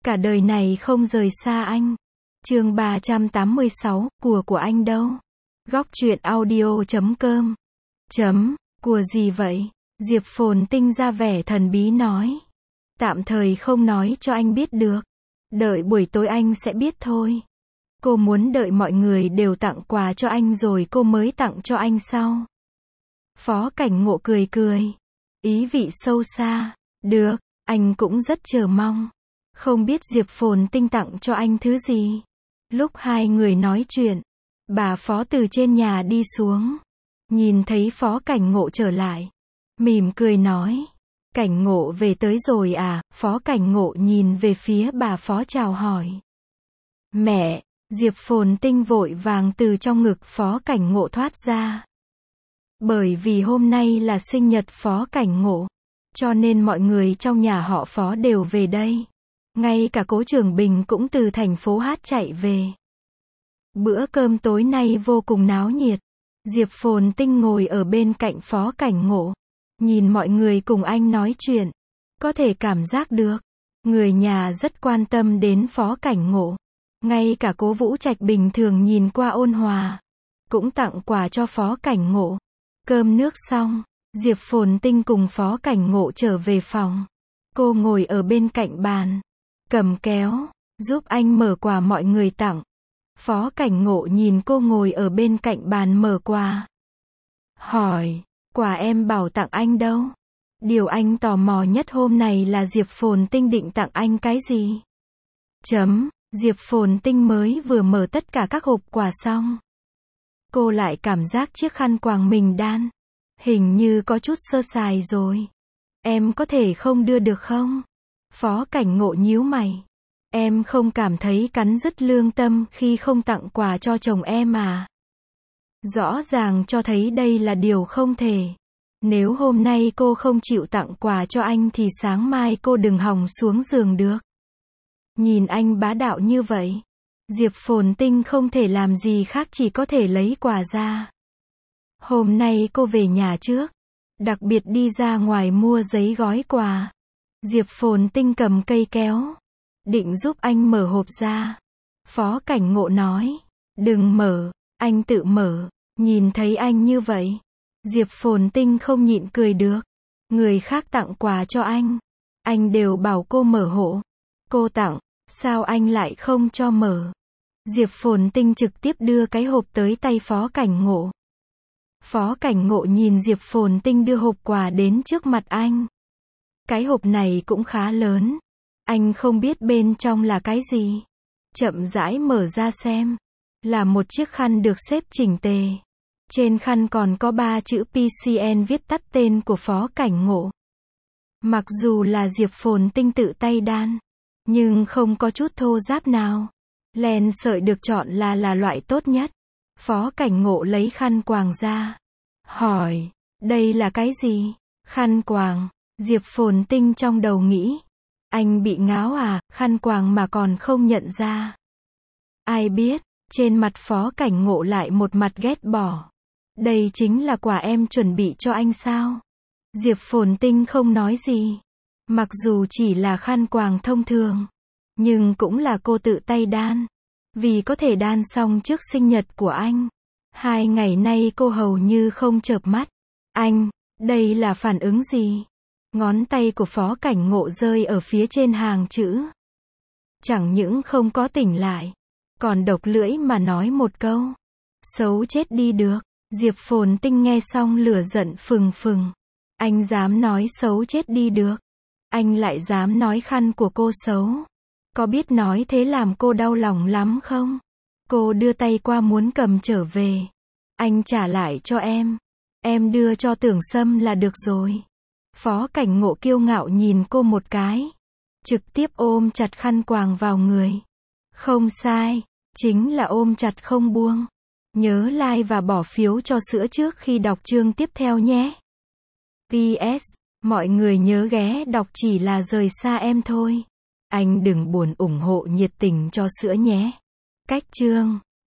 Cả đời này không rời xa anh. Chương 386, của anh đâu? Góc truyện audio.com. Của gì vậy? Diệp Phồn Tinh ra vẻ thần bí nói. Tạm thời không nói cho anh biết được. Đợi buổi tối anh sẽ biết thôi. Cô muốn đợi mọi người đều tặng quà cho anh rồi cô mới tặng cho anh sau. Phó Cảnh Ngộ cười cười. Ý vị sâu xa. Được, anh cũng rất chờ mong. Không biết Diệp Phồn Tinh tặng cho anh thứ gì. Lúc hai người nói chuyện, bà Phó từ trên nhà đi xuống. Nhìn thấy Phó Cảnh Ngộ trở lại. Mỉm cười nói. Cảnh Ngộ về tới rồi à? Phó Cảnh Ngộ nhìn về phía bà Phó chào hỏi. Mẹ! Diệp Phồn Tinh vội vàng từ trong ngực Phó Cảnh Ngộ thoát ra. Bởi vì hôm nay là sinh nhật Phó Cảnh Ngộ, cho nên mọi người trong nhà họ Phó đều về đây. Ngay cả Cố Trường Bình cũng từ thành phố Hát chạy về. Bữa cơm tối nay vô cùng náo nhiệt. Diệp Phồn Tinh ngồi ở bên cạnh Phó Cảnh Ngộ. Nhìn mọi người cùng anh nói chuyện. Có thể cảm giác được. Người nhà rất quan tâm đến Phó Cảnh Ngộ. Ngay cả Cố Vũ Trạch bình thường nhìn qua ôn hòa. Cũng tặng quà cho Phó Cảnh Ngộ. Cơm nước xong. Diệp Phồn Tinh cùng Phó Cảnh Ngộ trở về phòng. Cô ngồi ở bên cạnh bàn. Cầm kéo. Giúp anh mở quà mọi người tặng. Phó Cảnh Ngộ nhìn cô ngồi ở bên cạnh bàn mở quà. Hỏi. Quà em bảo tặng anh đâu? Điều anh tò mò nhất hôm nay là Diệp Phồn Tinh định tặng anh cái gì? Diệp Phồn Tinh mới vừa mở tất cả các hộp quà xong. Cô lại cảm giác chiếc khăn quàng mình đan. Hình như có chút sơ sài rồi. Em có thể không đưa được không? Phó Cảnh Ngộ nhíu mày. Em không cảm thấy cắn rứt lương tâm khi không tặng quà cho chồng em à? Rõ ràng cho thấy đây là điều không thể. Nếu hôm nay cô không chịu tặng quà cho anh thì sáng mai cô đừng hòng xuống giường được. Nhìn anh bá đạo như vậy. Diệp Phồn Tinh không thể làm gì khác chỉ có thể lấy quà ra. Hôm nay cô về nhà trước. Đặc biệt đi ra ngoài mua giấy gói quà. Diệp Phồn Tinh cầm cây kéo. Định giúp anh mở hộp ra. Phó Cảnh Ngộ nói. Đừng mở, anh tự mở. Nhìn thấy anh như vậy. Diệp Phồn Tinh không nhịn cười được. Người khác tặng quà cho anh đều bảo cô mở hộ. Cô tặng, sao anh lại không cho mở? Diệp Phồn Tinh trực tiếp đưa cái hộp tới tay Phó Cảnh Ngộ. Phó Cảnh Ngộ nhìn Diệp Phồn Tinh đưa hộp quà đến trước mặt anh. Cái hộp này cũng khá lớn. Anh không biết bên trong là cái gì. Chậm rãi mở ra xem. Là một chiếc khăn được xếp chỉnh tề. Trên khăn còn có 3 chữ PCN viết tắt tên của Phó Cảnh Ngộ. Mặc dù là Diệp Phồn Tinh tự tay đan, nhưng không có chút thô ráp nào. Len sợi được chọn là loại tốt nhất. Phó Cảnh Ngộ lấy khăn quàng ra. Hỏi, đây là cái gì? Khăn quàng. Diệp Phồn Tinh trong đầu nghĩ. Anh bị ngáo à, khăn quàng mà còn không nhận ra. Ai biết, trên mặt Phó Cảnh Ngộ lại một mặt ghét bỏ. Đây chính là quà em chuẩn bị cho anh sao? Diệp Phồn Tinh không nói gì. Mặc dù chỉ là khăn quàng thông thường, nhưng cũng là cô tự tay đan. Vì có thể đan xong trước sinh nhật của anh. 2 ngày nay cô hầu như không chợp mắt. Anh, đây là phản ứng gì? Ngón tay của Phó Cảnh Ngộ rơi ở phía trên hàng chữ. Chẳng những không có tỉnh lại, còn độc lưỡi mà nói một câu. Xấu chết đi được. Diệp Phồn Tinh nghe xong lửa giận phừng phừng. Anh dám nói xấu chết đi được. Anh lại dám nói khăn của cô xấu. Có biết nói thế làm cô đau lòng lắm không? Cô đưa tay qua muốn cầm trở về. Anh trả lại cho em. Em đưa cho Tưởng Sâm là được rồi. Phó Cảnh Ngộ kiêu ngạo nhìn cô một cái. Trực tiếp ôm chặt khăn quàng vào người. Không sai, chính là ôm chặt không buông. Nhớ like và bỏ phiếu cho sữa trước khi đọc chương tiếp theo nhé. PS, mọi người nhớ ghé đọc chỉ là rời xa em thôi. Anh đừng buồn ủng hộ nhiệt tình cho sữa nhé. Cách chương